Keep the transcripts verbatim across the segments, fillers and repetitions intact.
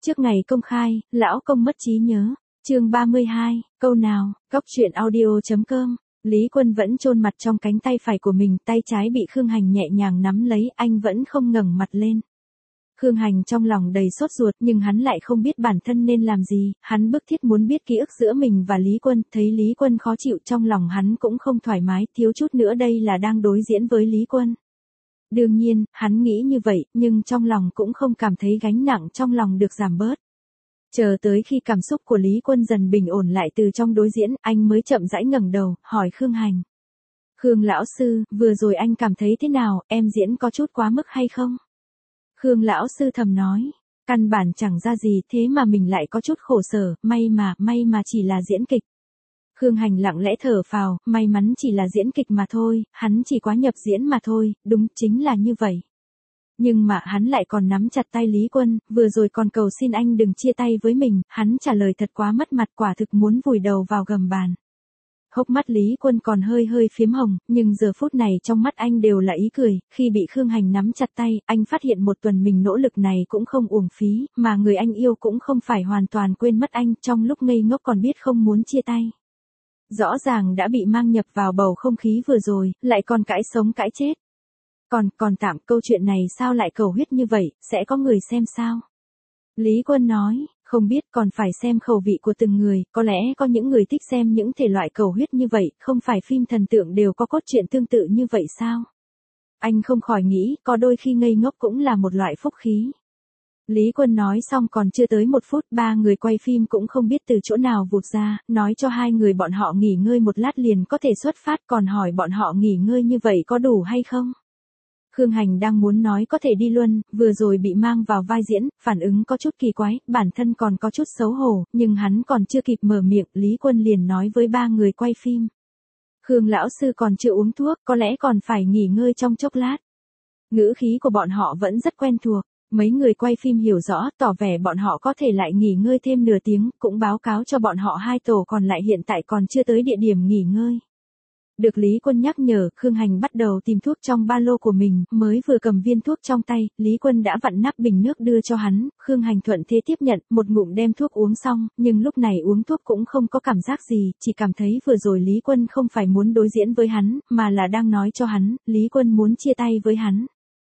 Trước ngày công khai, lão công mất trí nhớ. Chương ba mươi hai, câu nào, Cóc truyện audio chấm com. Lý Quân vẫn chôn mặt trong cánh tay phải của mình, tay trái bị Khương Hành nhẹ nhàng nắm lấy, anh vẫn không ngẩng mặt lên. Khương Hành trong lòng đầy sốt ruột, nhưng hắn lại không biết bản thân nên làm gì, hắn bức thiết muốn biết ký ức giữa mình và Lý Quân, thấy Lý Quân khó chịu trong lòng hắn cũng không thoải mái, thiếu chút nữa đây là đang đối diễn với Lý Quân. Đương nhiên, hắn nghĩ như vậy, nhưng trong lòng cũng không cảm thấy gánh nặng trong lòng được giảm bớt. Chờ tới khi cảm xúc của Lý Quân dần bình ổn lại từ trong đối diễn, anh mới chậm rãi ngẩng đầu, hỏi Khương Hành. Khương lão sư, vừa rồi anh cảm thấy thế nào, em diễn có chút quá mức hay không? Khương lão sư thầm nói, căn bản chẳng ra gì thế mà mình lại có chút khổ sở, may mà, may mà chỉ là diễn kịch. Khương Hành lặng lẽ thở phào, may mắn chỉ là diễn kịch mà thôi, hắn chỉ quá nhập diễn mà thôi, đúng chính là như vậy. Nhưng mà hắn lại còn nắm chặt tay Lý Quân, vừa rồi còn cầu xin anh đừng chia tay với mình, hắn trả lời thật quá mất mặt, quả thực muốn vùi đầu vào gầm bàn. Hốc mắt Lý Quân còn hơi hơi phiếm hồng, nhưng giờ phút này trong mắt anh đều là ý cười, khi bị Khương Hành nắm chặt tay, anh phát hiện một tuần mình nỗ lực này cũng không uổng phí, mà người anh yêu cũng không phải hoàn toàn quên mất anh, trong lúc ngây ngốc còn biết không muốn chia tay. Rõ ràng đã bị mang nhập vào bầu không khí vừa rồi, lại còn cãi sống cãi chết. Còn, còn tạm, câu chuyện này sao lại cầu huyết như vậy, sẽ có người xem sao? Lý Quân nói, không biết, còn phải xem khẩu vị của từng người, có lẽ có những người thích xem những thể loại cầu huyết như vậy, không phải phim thần tượng đều có cốt truyện tương tự như vậy sao? Anh không khỏi nghĩ, có đôi khi ngây ngốc cũng là một loại phúc khí. Lý Quân nói xong còn chưa tới một phút, ba người quay phim cũng không biết từ chỗ nào vụt ra, nói cho hai người bọn họ nghỉ ngơi một lát liền có thể xuất phát, còn hỏi bọn họ nghỉ ngơi như vậy có đủ hay không? Khương Hành đang muốn nói có thể đi luôn, vừa rồi bị mang vào vai diễn, phản ứng có chút kỳ quái, bản thân còn có chút xấu hổ, nhưng hắn còn chưa kịp mở miệng, Lý Quân liền nói với ba người quay phim. Khương lão sư còn chưa uống thuốc, có lẽ còn phải nghỉ ngơi trong chốc lát. Ngữ khí của bọn họ vẫn rất quen thuộc, mấy người quay phim hiểu rõ, tỏ vẻ bọn họ có thể lại nghỉ ngơi thêm nửa tiếng, cũng báo cáo cho bọn họ hai tổ còn lại hiện tại còn chưa tới địa điểm nghỉ ngơi. Được Lý Quân nhắc nhở, Khương Hành bắt đầu tìm thuốc trong ba lô của mình, mới vừa cầm viên thuốc trong tay, Lý Quân đã vặn nắp bình nước đưa cho hắn, Khương Hành thuận thế tiếp nhận, một ngụm đem thuốc uống xong, nhưng lúc này uống thuốc cũng không có cảm giác gì, chỉ cảm thấy vừa rồi Lý Quân không phải muốn đối diễn với hắn, mà là đang nói cho hắn, Lý Quân muốn chia tay với hắn.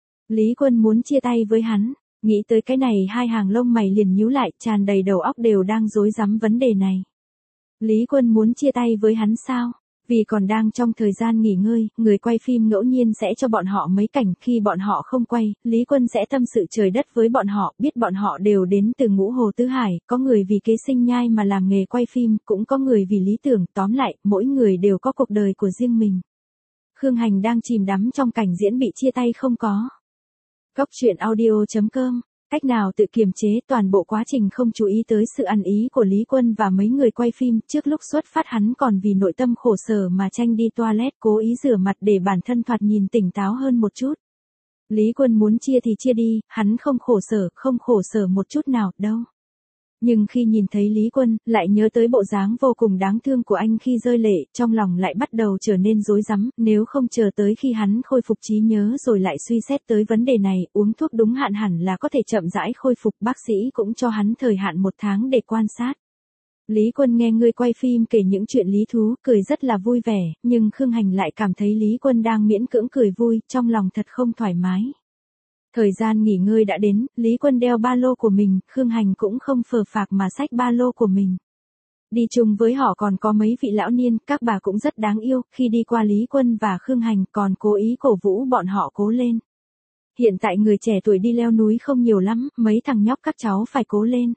Lý Quân muốn chia tay với hắn, nghĩ tới cái này hai hàng lông mày liền nhíu lại, tràn đầy đầu óc đều đang rối rắm vấn đề này. Lý Quân muốn chia tay với hắn sao? Vì còn đang trong thời gian nghỉ ngơi, người quay phim ngẫu nhiên sẽ cho bọn họ mấy cảnh, khi bọn họ không quay, Lý Quân sẽ tâm sự trời đất với bọn họ, biết bọn họ đều đến từ Ngũ Hồ Tứ Hải, có người vì kế sinh nhai mà làm nghề quay phim, cũng có người vì lý tưởng, tóm lại, mỗi người đều có cuộc đời của riêng mình. Khương Hành đang chìm đắm trong cảnh diễn bị chia tay không có. Cóc truyện audio chấm com. Cách nào tự kiềm chế, toàn bộ quá trình không chú ý tới sự ăn ý của Lý Quân và mấy người quay phim, trước lúc xuất phát hắn còn vì nội tâm khổ sở mà tranh đi toilet, cố ý rửa mặt để bản thân thoạt nhìn tỉnh táo hơn một chút. Lý Quân muốn chia thì chia đi, hắn không khổ sở, không khổ sở một chút nào, đâu. Nhưng khi nhìn thấy Lý Quân, lại nhớ tới bộ dáng vô cùng đáng thương của anh khi rơi lệ, trong lòng lại bắt đầu trở nên rối rắm, nếu không chờ tới khi hắn khôi phục trí nhớ rồi lại suy xét tới vấn đề này, uống thuốc đúng hạn hẳn là có thể chậm rãi khôi phục, bác sĩ cũng cho hắn thời hạn một tháng để quan sát. Lý Quân nghe người quay phim kể những chuyện lý thú, cười rất là vui vẻ, nhưng Khương Hành lại cảm thấy Lý Quân đang miễn cưỡng cười vui, trong lòng thật không thoải mái. Thời gian nghỉ ngơi đã đến, Lý Quân đeo ba lô của mình, Khương Hành cũng không phờ phạc mà xách ba lô của mình. Đi chung với họ còn có mấy vị lão niên, các bà cũng rất đáng yêu, khi đi qua Lý Quân và Khương Hành còn cố ý cổ vũ bọn họ cố lên. Hiện tại người trẻ tuổi đi leo núi không nhiều lắm, mấy thằng nhóc các cháu phải cố lên.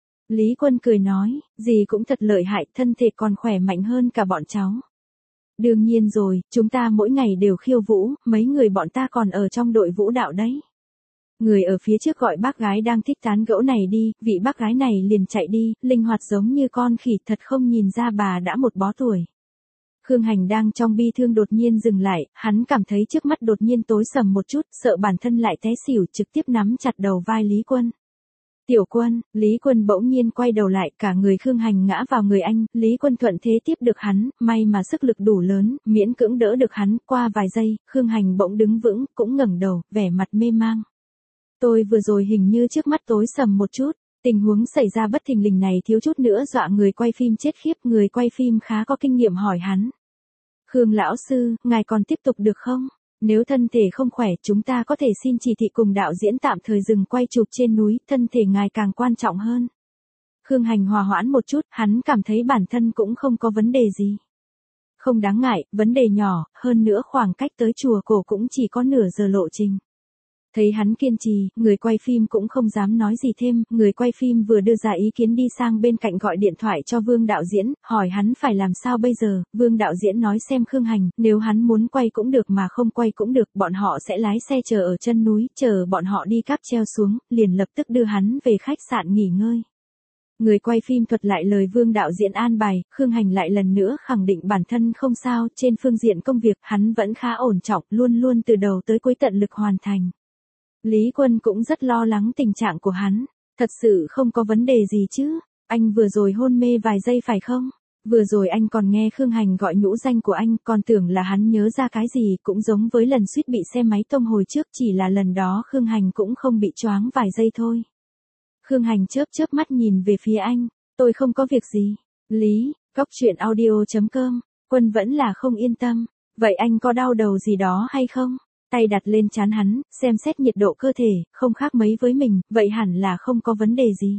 Lý Quân cười nói, dì cũng thật lợi hại, thân thể còn khỏe mạnh hơn cả bọn cháu. Đương nhiên rồi, chúng ta mỗi ngày đều khiêu vũ, mấy người bọn ta còn ở trong đội vũ đạo đấy. Người ở phía trước gọi bác gái đang thích tán gẫu này đi, vị bác gái này liền chạy đi, linh hoạt giống như con khỉ, thật không nhìn ra bà đã một bó tuổi. Khương Hành đang trong bi thương đột nhiên dừng lại, hắn cảm thấy trước mắt đột nhiên tối sầm một chút, sợ bản thân lại té xỉu, trực tiếp nắm chặt đầu vai Lý Quân. Tiểu Quân, Lý Quân bỗng nhiên quay đầu lại, cả người Khương Hành ngã vào người anh, Lý Quân thuận thế tiếp được hắn, may mà sức lực đủ lớn, miễn cưỡng đỡ được hắn, qua vài giây, Khương Hành bỗng đứng vững, cũng ngẩng đầu, vẻ mặt mê mang. Tôi vừa rồi hình như trước mắt tối sầm một chút, Tình huống xảy ra bất thình lình này thiếu chút nữa dọa người quay phim chết khiếp, người quay phim khá có kinh nghiệm hỏi hắn. Khương lão sư, ngài còn tiếp tục được không? Nếu thân thể không khỏe chúng ta có thể xin chỉ thị cùng đạo diễn tạm thời dừng quay chụp trên núi, thân thể ngài càng quan trọng hơn. Khương Hành hòa hoãn một chút, hắn cảm thấy bản thân cũng không có vấn đề gì. Không đáng ngại, vấn đề nhỏ, hơn nữa khoảng cách tới chùa cổ cũng chỉ có nửa giờ lộ trình. Thấy hắn kiên trì, người quay phim cũng không dám nói gì thêm, người quay phim vừa đưa ra ý kiến đi sang bên cạnh gọi điện thoại cho Vương đạo diễn, hỏi hắn phải làm sao bây giờ. Vương đạo diễn nói xem Khương Hành, nếu hắn muốn quay cũng được mà không quay cũng được, bọn họ sẽ lái xe chờ ở chân núi, chờ bọn họ đi cáp treo xuống, liền lập tức đưa hắn về khách sạn nghỉ ngơi. Người quay phim thuật lại lời Vương đạo diễn an bài, Khương Hành lại lần nữa khẳng định bản thân không sao, trên phương diện công việc hắn vẫn khá ổn trọng, luôn luôn từ đầu tới cuối tận lực hoàn thành. Lý Quân cũng rất lo lắng tình trạng của hắn, thật sự không có vấn đề gì chứ, anh vừa rồi hôn mê vài giây phải không? Vừa rồi anh còn nghe Khương Hành gọi nhũ danh của anh, còn tưởng là hắn nhớ ra cái gì, cũng giống với lần suýt bị xe máy tông hồi trước, chỉ là lần đó Khương Hành cũng không bị choáng vài giây thôi. Khương Hành chớp chớp mắt nhìn về phía anh, tôi không có việc gì. Lý, góc truyện audio chấm com, Quân vẫn là không yên tâm, vậy anh có đau đầu gì đó hay không? Tay đặt lên trán hắn, xem xét nhiệt độ cơ thể, không khác mấy với mình, vậy hẳn là không có vấn đề gì.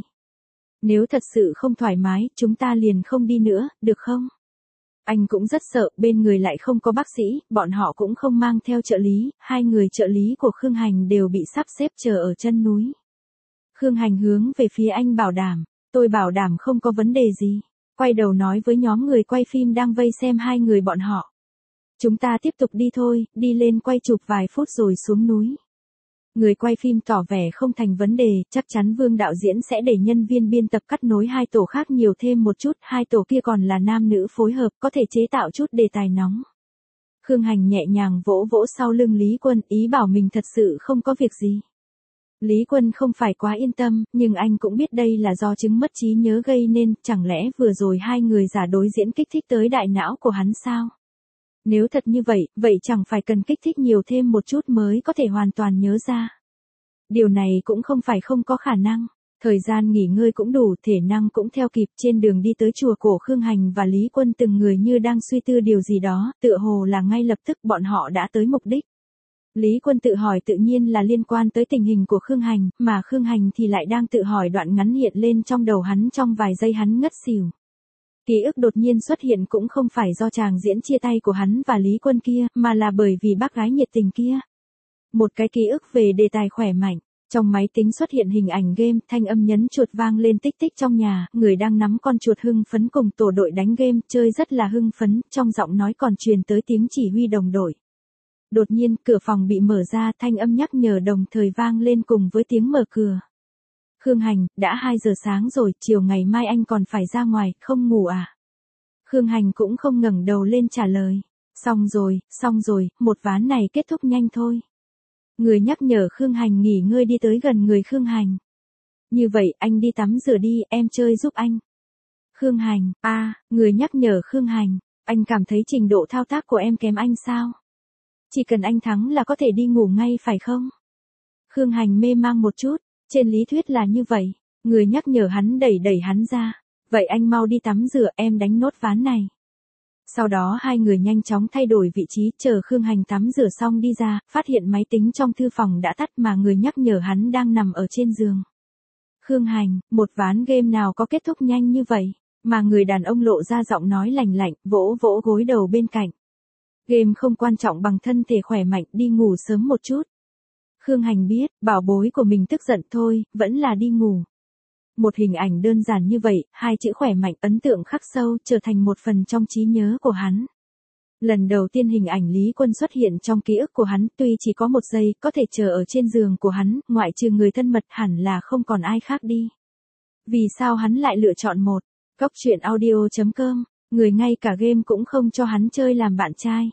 Nếu thật sự không thoải mái, chúng ta liền không đi nữa, được không? Anh cũng rất sợ, bên người lại không có bác sĩ, bọn họ cũng không mang theo trợ lý, hai người trợ lý của Khương Hành đều bị sắp xếp chờ ở chân núi. Khương Hành hướng về phía anh bảo đảm, tôi bảo đảm không có vấn đề gì. Quay đầu nói với nhóm người quay phim đang vây xem hai người bọn họ. Chúng ta tiếp tục đi thôi, đi lên quay chụp vài phút rồi xuống núi. Người quay phim tỏ vẻ không thành vấn đề, chắc chắn Vương đạo diễn sẽ để nhân viên biên tập cắt nối hai tổ khác nhiều thêm một chút, hai tổ kia còn là nam nữ phối hợp, có thể chế tạo chút đề tài nóng. Khương Hành nhẹ nhàng vỗ vỗ sau lưng Lý Quân, ý bảo mình thật sự không có việc gì. Lý Quân không phải quá yên tâm, nhưng anh cũng biết đây là do chứng mất trí nhớ gây nên, chẳng lẽ vừa rồi hai người giả đối diễn kích thích tới đại não của hắn sao? Nếu thật như vậy, vậy chẳng phải cần kích thích nhiều thêm một chút mới có thể hoàn toàn nhớ ra. Điều này cũng không phải không có khả năng. Thời gian nghỉ ngơi cũng đủ, thể năng cũng theo kịp, trên đường đi tới chùa cổ Khương Hành và Lý Quân từng người như đang suy tư điều gì đó, tựa hồ là ngay lập tức bọn họ đã tới mục đích. Lý Quân tự hỏi tự nhiên là liên quan tới tình hình của Khương Hành, mà Khương Hành thì lại đang tự hỏi đoạn ngắn hiện lên trong đầu hắn trong vài giây hắn ngất xỉu. Ký ức đột nhiên xuất hiện cũng không phải do chàng diễn chia tay của hắn và Lý Quân kia, mà là bởi vì bác gái nhiệt tình kia. Một cái ký ức về đề tài khỏe mạnh. Trong máy tính xuất hiện hình ảnh game, thanh âm nhấn chuột vang lên tích tích trong nhà, người đang nắm con chuột hưng phấn cùng tổ đội đánh game, chơi rất là hưng phấn, trong giọng nói còn truyền tới tiếng chỉ huy đồng đội. Đột nhiên, cửa phòng bị mở ra, thanh âm nhắc nhở đồng thời vang lên cùng với tiếng mở cửa. Khương Hành, đã hai giờ sáng rồi, chiều ngày mai anh còn phải ra ngoài, không ngủ à? Khương Hành cũng không ngẩng đầu lên trả lời. Xong rồi, xong rồi, một ván này kết thúc nhanh thôi. Người nhắc nhở Khương Hành nghỉ ngơi đi tới gần người Khương Hành. Như vậy, anh đi tắm rửa đi, em chơi giúp anh. Khương Hành, a, à, người nhắc nhở Khương Hành, anh cảm thấy trình độ thao tác của em kém anh sao? Chỉ cần anh thắng là có thể đi ngủ ngay phải không? Khương Hành mê mang một chút, trên lý thuyết là như vậy, người nhắc nhở hắn đẩy đẩy hắn ra. Vậy anh mau đi tắm rửa, em đánh nốt ván này. Sau đó hai người nhanh chóng thay đổi vị trí, chờ Khương Hành tắm rửa xong đi ra, phát hiện máy tính trong thư phòng đã tắt mà người nhắc nhở hắn đang nằm ở trên giường. Khương Hành, một ván game nào có kết thúc nhanh như vậy, mà người đàn ông lộ ra giọng nói lành lạnh, vỗ vỗ gối đầu bên cạnh. Game không quan trọng bằng thân thể khỏe mạnh, đi ngủ sớm một chút. Khương Hành biết, bảo bối của mình tức giận thôi, vẫn là đi ngủ. Một hình ảnh đơn giản như vậy, hai chữ khỏe mạnh ấn tượng khắc sâu, trở thành một phần trong trí nhớ của hắn. Lần đầu tiên hình ảnh Lý Quân xuất hiện trong ký ức của hắn, tuy chỉ có một giây, có thể chờ ở trên giường của hắn, ngoại trừ người thân mật hẳn là không còn ai khác đi. Vì sao hắn lại lựa chọn một, góc truyện audio chấm com, người ngay cả game cũng không cho hắn chơi làm bạn trai.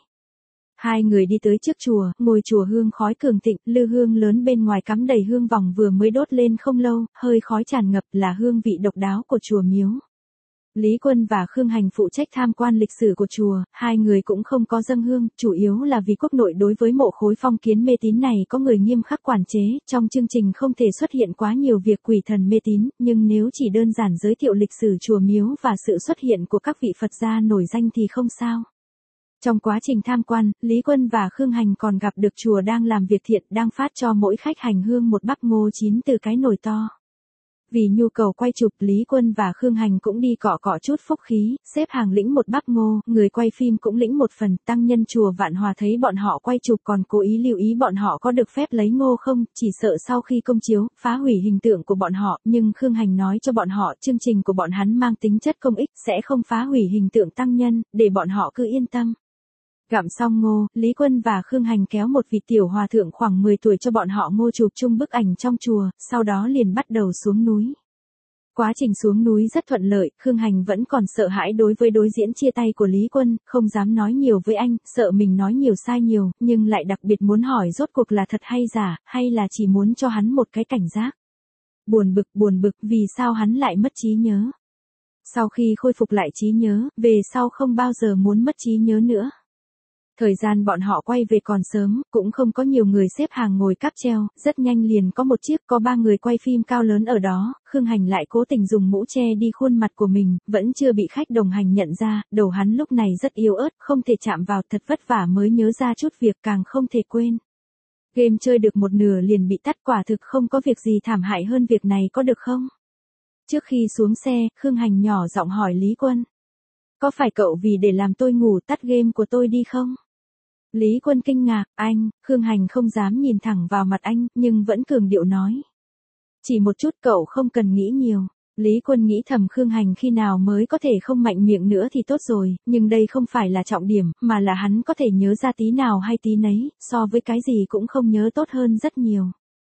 Hai người đi tới trước chùa, ngôi chùa hương khói cường thịnh, lư hương lớn bên ngoài cắm đầy hương vòng vừa mới đốt lên không lâu, hơi khói tràn ngập là hương vị độc đáo của chùa miếu. Lý Quân và Khương Hành phụ trách tham quan lịch sử của chùa, hai người cũng không có dâng hương, chủ yếu là vì quốc nội đối với mộ khối phong kiến mê tín này có người nghiêm khắc quản chế, trong chương trình không thể xuất hiện quá nhiều việc quỷ thần mê tín, nhưng nếu chỉ đơn giản giới thiệu lịch sử chùa miếu và sự xuất hiện của các vị Phật gia nổi danh thì không sao. Trong quá trình tham quan, Lý Quân và Khương Hành còn gặp được chùa đang làm việc thiện, đang phát cho mỗi khách hành hương một bắp ngô chín từ cái nồi to. Vì nhu cầu quay chụp, Lý Quân và Khương Hành cũng đi cọ cọ chút phúc khí, xếp hàng lĩnh một bắp ngô, người quay phim cũng lĩnh một phần. Tăng nhân chùa Vạn Hòa thấy bọn họ quay chụp còn cố ý lưu ý bọn họ có được phép lấy ngô không, chỉ sợ sau khi công chiếu, phá hủy hình tượng của bọn họ, nhưng Khương Hành nói cho bọn họ chương trình của bọn hắn mang tính chất công ích, sẽ không phá hủy hình tượng tăng nhân, để bọn họ cứ yên tâm. Gặm xong ngô, Lý Quân và Khương Hành kéo một vị tiểu hòa thượng khoảng mười tuổi cho bọn họ ngô chụp chung bức ảnh trong chùa, sau đó liền bắt đầu xuống núi. Quá trình xuống núi rất thuận lợi, Khương Hành vẫn còn sợ hãi đối với đối diễn chia tay của Lý Quân, không dám nói nhiều với anh, sợ mình nói nhiều sai nhiều, nhưng lại đặc biệt muốn hỏi rốt cuộc là thật hay giả, hay là chỉ muốn cho hắn một cái cảnh giác. Buồn bực buồn bực vì sao hắn lại mất trí nhớ. Sau khi khôi phục lại trí nhớ, về sau không bao giờ muốn mất trí nhớ nữa. Thời gian bọn họ quay về còn sớm, cũng không có nhiều người xếp hàng ngồi cáp treo, rất nhanh liền có một chiếc có ba người quay phim cao lớn ở đó, Khương Hành lại cố tình dùng mũ che đi khuôn mặt của mình, vẫn chưa bị khách đồng hành nhận ra, đầu hắn lúc này rất yếu ớt, không thể chạm vào, thật vất vả mới nhớ ra chút việc càng không thể quên. Game chơi được một nửa liền bị tắt, quả thực không có việc gì thảm hại hơn việc này có được không? Trước khi xuống xe, Khương Hành nhỏ giọng hỏi Lý Quân. Có phải cậu vì để làm tôi ngủ tắt game của tôi đi không? Lý Quân kinh ngạc, anh, Khương Hành không dám nhìn thẳng vào mặt anh, nhưng vẫn cường điệu nói. Chỉ một chút cậu không cần nghĩ nhiều. Lý Quân nghĩ thầm Khương Hành khi nào mới có thể không mạnh miệng nữa thì tốt rồi, nhưng đây không phải là trọng điểm, mà là hắn có thể nhớ ra tí nào hay tí nấy, so với cái gì cũng không nhớ tốt hơn rất nhiều.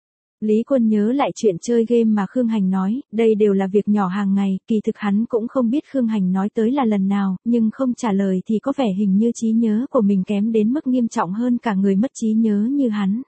Lý Quân nhớ lại chuyện chơi game mà Khương Hành nói, đây đều là việc nhỏ hàng ngày, kỳ thực hắn cũng không biết Khương Hành nói tới là lần nào, nhưng không trả lời thì có vẻ hình như trí nhớ của mình kém đến mức nghiêm trọng hơn cả người mất trí nhớ như hắn.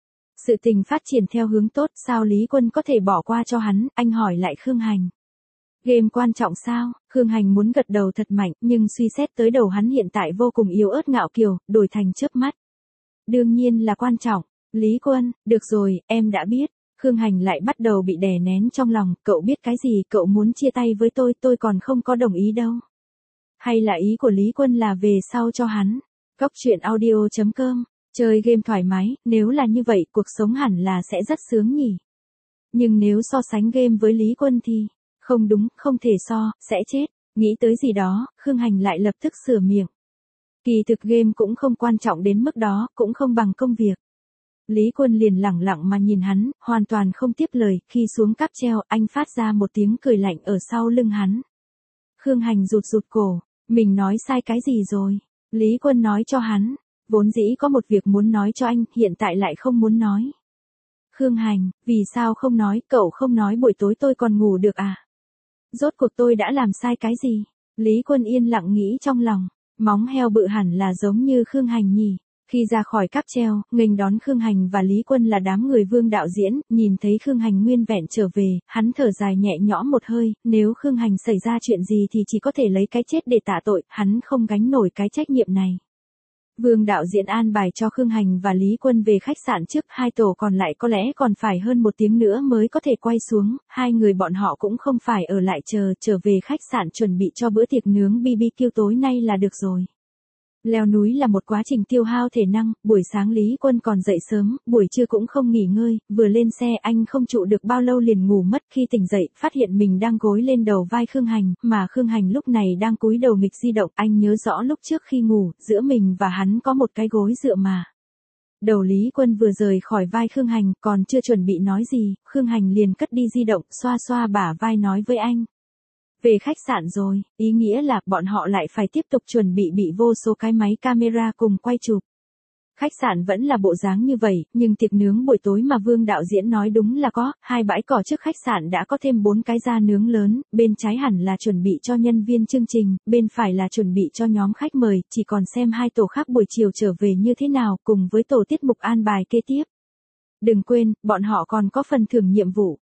Sự tình phát triển theo hướng tốt, sao Lý Quân có thể bỏ qua cho hắn, anh hỏi lại Khương Hành. Game quan trọng sao? Khương Hành muốn gật đầu thật mạnh, nhưng suy xét tới đầu hắn hiện tại vô cùng yếu ớt ngạo kiều, đổi thành chớp mắt. Đương nhiên là quan trọng. Lý Quân, được rồi, em đã biết. Khương Hành lại bắt đầu bị đè nén trong lòng, cậu biết cái gì, cậu muốn chia tay với tôi, tôi còn không có đồng ý đâu. Hay là ý của Lý Quân là về sau cho hắn. Cóc truyện audio chấm com, chơi game thoải mái, nếu là như vậy, cuộc sống hẳn là sẽ rất sướng nhỉ. Nhưng nếu so sánh game với Lý Quân thì, không đúng, không thể so, sẽ chết. Nghĩ tới gì đó, Khương Hành lại lập tức sửa miệng. Kỳ thực game cũng không quan trọng đến mức đó, cũng không bằng công việc. Lý Quân liền lẳng lặng mà nhìn hắn, hoàn toàn không tiếp lời, khi xuống cáp treo, anh phát ra một tiếng cười lạnh ở sau lưng hắn. Khương Hành rụt rụt cổ, mình nói sai cái gì rồi? Lý Quân nói cho hắn, vốn dĩ có một việc muốn nói cho anh, hiện tại lại không muốn nói. Khương Hành, vì sao không nói, cậu không nói buổi tối tôi còn ngủ được à? Rốt cuộc tôi đã làm sai cái gì? Lý Quân yên lặng nghĩ trong lòng, móng heo bự hẳn là giống như Khương Hành nhỉ. Khi ra khỏi cáp treo, nghênh đón Khương Hành và Lý Quân là đám người Vương đạo diễn, nhìn thấy Khương Hành nguyên vẹn trở về, hắn thở dài nhẹ nhõm một hơi, nếu Khương Hành xảy ra chuyện gì thì chỉ có thể lấy cái chết để tạ tội, hắn không gánh nổi cái trách nhiệm này. Vương đạo diễn an bài cho Khương Hành và Lý Quân về khách sạn trước, hai tổ còn lại có lẽ còn phải hơn một tiếng nữa mới có thể quay xuống, hai người bọn họ cũng không phải ở lại chờ, trở về khách sạn chuẩn bị cho bữa tiệc nướng bê bê kiu tối nay là được rồi. Leo núi là một quá trình tiêu hao thể năng, buổi sáng Lý Quân còn dậy sớm, buổi trưa cũng không nghỉ ngơi, vừa lên xe anh không trụ được bao lâu liền ngủ mất, khi tỉnh dậy, phát hiện mình đang gối lên đầu vai Khương Hành, mà Khương Hành lúc này đang cúi đầu nghịch di động, anh nhớ rõ lúc trước khi ngủ, giữa mình và hắn có một cái gối dựa mà. Đầu Lý Quân vừa rời khỏi vai Khương Hành, còn chưa chuẩn bị nói gì, Khương Hành liền cất đi di động, xoa xoa bả vai nói với anh. Về khách sạn rồi, ý nghĩa là bọn họ lại phải tiếp tục chuẩn bị bị vô số cái máy camera cùng quay chụp. Khách sạn vẫn là bộ dáng như vậy, nhưng tiệc nướng buổi tối mà Vương đạo diễn nói đúng là có, hai bãi cỏ trước khách sạn đã có thêm bốn cái da nướng lớn, bên trái hẳn là chuẩn bị cho nhân viên chương trình, bên phải là chuẩn bị cho nhóm khách mời, chỉ còn xem hai tổ khác buổi chiều trở về như thế nào, cùng với tổ tiết mục an bài kế tiếp. Đừng quên, bọn họ còn có phần thưởng nhiệm vụ.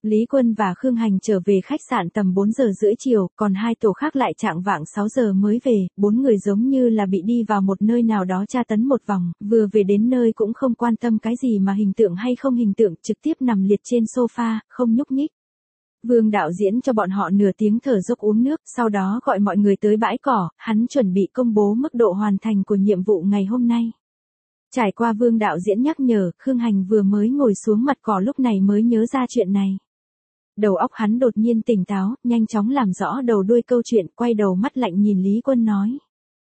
Lý Quân và Khương Hành trở về khách sạn tầm bốn giờ rưỡi chiều, còn hai tổ khác lại chạng vạng sáu giờ mới về, bốn người giống như là bị đi vào một nơi nào đó tra tấn một vòng, vừa về đến nơi cũng không quan tâm cái gì mà hình tượng hay không hình tượng, trực tiếp nằm liệt trên sofa, không nhúc nhích. Vương đạo diễn cho bọn họ nửa tiếng thở dốc uống nước, sau đó gọi mọi người tới bãi cỏ, hắn chuẩn bị công bố mức độ hoàn thành của nhiệm vụ ngày hôm nay. Trải qua Vương đạo diễn nhắc nhở, Khương Hành vừa mới ngồi xuống mặt cỏ lúc này mới nhớ ra chuyện này. Đầu óc hắn đột nhiên tỉnh táo, nhanh chóng làm rõ đầu đuôi câu chuyện, quay đầu mắt lạnh nhìn Lý Quân nói.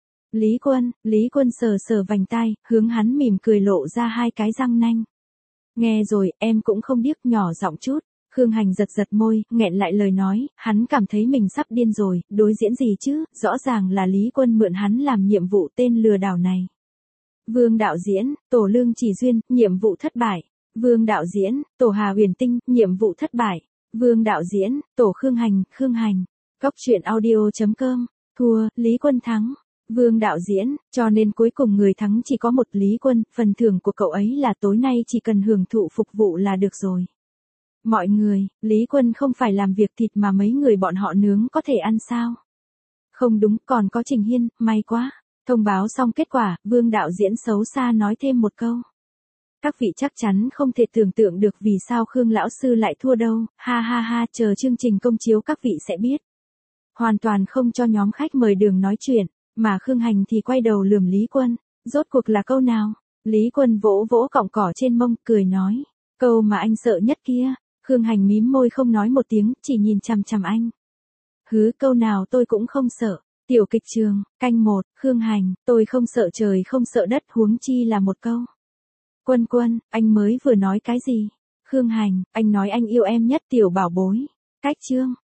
Lý Quân, Lý Quân sờ sờ vành tai, hướng hắn mỉm cười lộ ra hai cái răng nanh. Nghe rồi, em cũng không điếc, nhỏ giọng chút. Khương Hành giật giật môi, nghẹn lại lời nói, hắn cảm thấy mình sắp điên rồi, đối diễn gì chứ, rõ ràng là Lý Quân mượn hắn làm nhiệm vụ tên lừa đảo này. Vương đạo diễn, Tổ Lương Chỉ Duyên, nhiệm vụ thất bại. Vương đạo diễn, Tổ Hà Huyền Tinh, nhiệm vụ thất bại. Vương đạo diễn, Tổ Khương Hành, Khương Hành. Cóc truyện audio chấm com, thua, Lý Quân thắng. Vương đạo diễn, cho nên cuối cùng người thắng chỉ có một Lý Quân, phần thưởng của cậu ấy là tối nay chỉ cần hưởng thụ phục vụ là được rồi. Mọi người, Lý Quân không phải làm việc thịt mà mấy người bọn họ nướng có thể ăn sao? Không đúng, còn có Trình Hiên, may quá. Thông báo xong kết quả, Vương đạo diễn xấu xa nói thêm một câu. Các vị chắc chắn không thể tưởng tượng được vì sao Khương lão sư lại thua đâu, ha ha ha, chờ chương trình công chiếu các vị sẽ biết. Hoàn toàn không cho nhóm khách mời đường nói chuyện, mà Khương Hành thì quay đầu lườm Lý Quân, rốt cuộc là câu nào? Lý Quân vỗ vỗ cọng cỏ trên mông, cười nói, câu mà anh sợ nhất kia. Khương Hành mím môi không nói một tiếng, chỉ nhìn chằm chằm anh. Hứ, câu nào tôi cũng không sợ. Tiểu kịch trường, canh một, Khương Hành, tôi không sợ trời không sợ đất, huống chi là một câu. Quân Quân, anh mới vừa nói cái gì? Khương Hành, anh nói anh yêu em nhất tiểu bảo bối. Cách chương.